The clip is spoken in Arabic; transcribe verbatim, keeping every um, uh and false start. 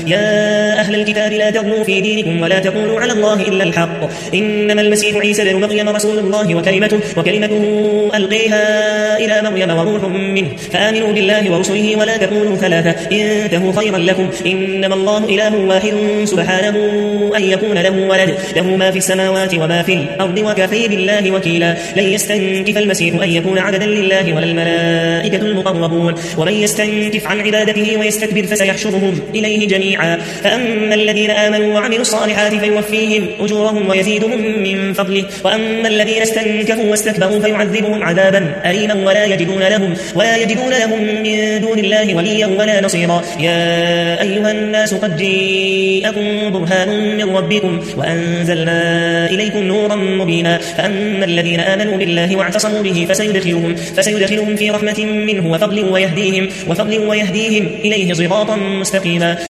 يا أهل الكتاب لا تغلوا في دينكم ولا تقولوا على الله إلا الحق إنما المسيح عيسى بن مريم رسول الله وكلمته, وكلمته ألقيها إلى مريم وروح منه فآمنوا بالله ورسله ولا تقولوا ثلاثة انتهوا خيرا لكم إنما الله إله واحد سبحانه أن يكون له ولد له ما في السماوات وما في الأرض وكفى بالله وكيلا لن يستنكف المسيح أن يكون عبدا لله ولا الملائكة المقربون ومن يستنكف عن عبادته ويستكبر فسيحشرهم إليه جميعا فأما الذين آمنوا وعملوا الصالحات فيوفيهم أجورهم ويزيدهم من فضله وأما الذين استنكفوا واستكبروا فيعذبهم عذابا أليما ولا يجدون لهم, ولا يجدون لهم من دون الله وليا ولا نصيرا يا أيها الناس قد جاءكم برهان من ربكم وأنزلنا إليكم نورا مبينا فأما الذين آمنوا بالله واعتصموا به فسيدخلهم, فسيدخلهم في رحمة منه وفضل ويهديهم, وفضل ويهديهم إليه صراطا مستقيما